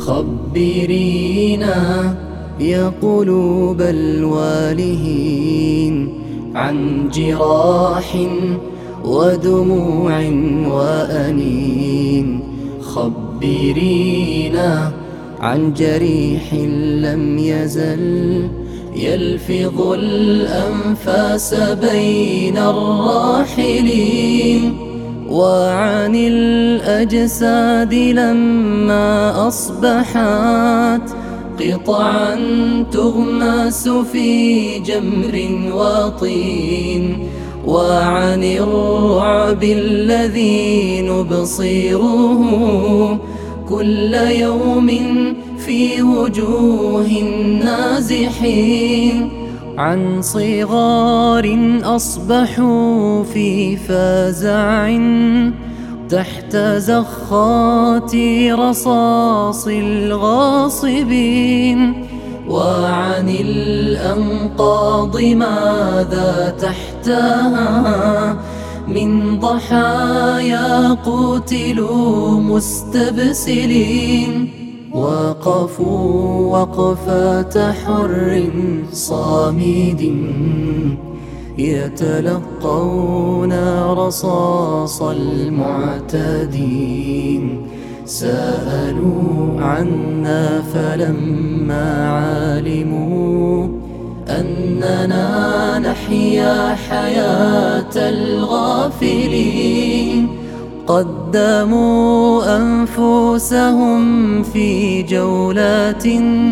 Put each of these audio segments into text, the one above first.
خبرينا يا قلوب الوالهين عن جراح ودموع وأنين. خبرينا عن جريح لم يزل يلفظ الأنفاس بين الراحلين، وعن الأجساد لما أصبحت قطعا تغمس في جمر وطين، وعن الرعب الذي نبصره كل يوم في وجوه النازحين، عن صغار أصبحوا في فزع تحت زخات رصاص الغاصبين، وعن الأنقاض ماذا تحتها من ضحايا قتلوا مستبسلين. وقفوا وقفة حر صامد يتلقون رصاص المعتدين، سألوا عنا فلما علموا أننا نحيا حياة الغافلين قدموا أنفسهم في جولات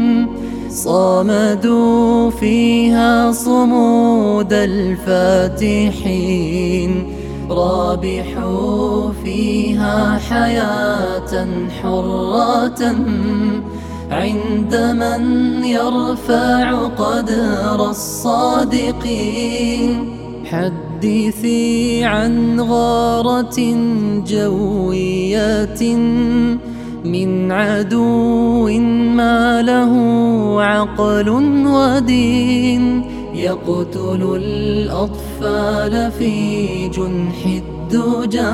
صامدوا فيها صمود الفاتحين، رابحوا فيها حياة حرة عند من يرفع قدر الصادقين. حدثي عن غارة جوية من عدو ما له عقل ودين، يقتل الأطفال في جنح الدجى،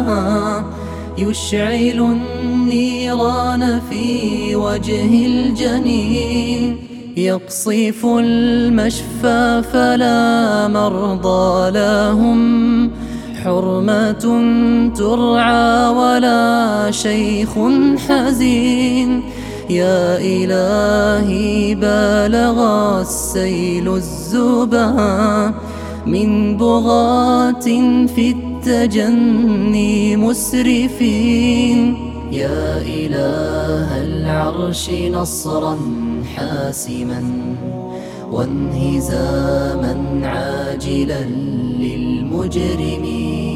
يشعل النيران في وجه الجنين، يقصف المشفى فلا مرضى لهم، حرمة ترعى ولا شيخ حزين. يا إلهي بالغ السيل الزبا من بغاة في التجني مسرفين، يا إله العرش نصرا حاسما وانهزاما عاجلا للمجرمين.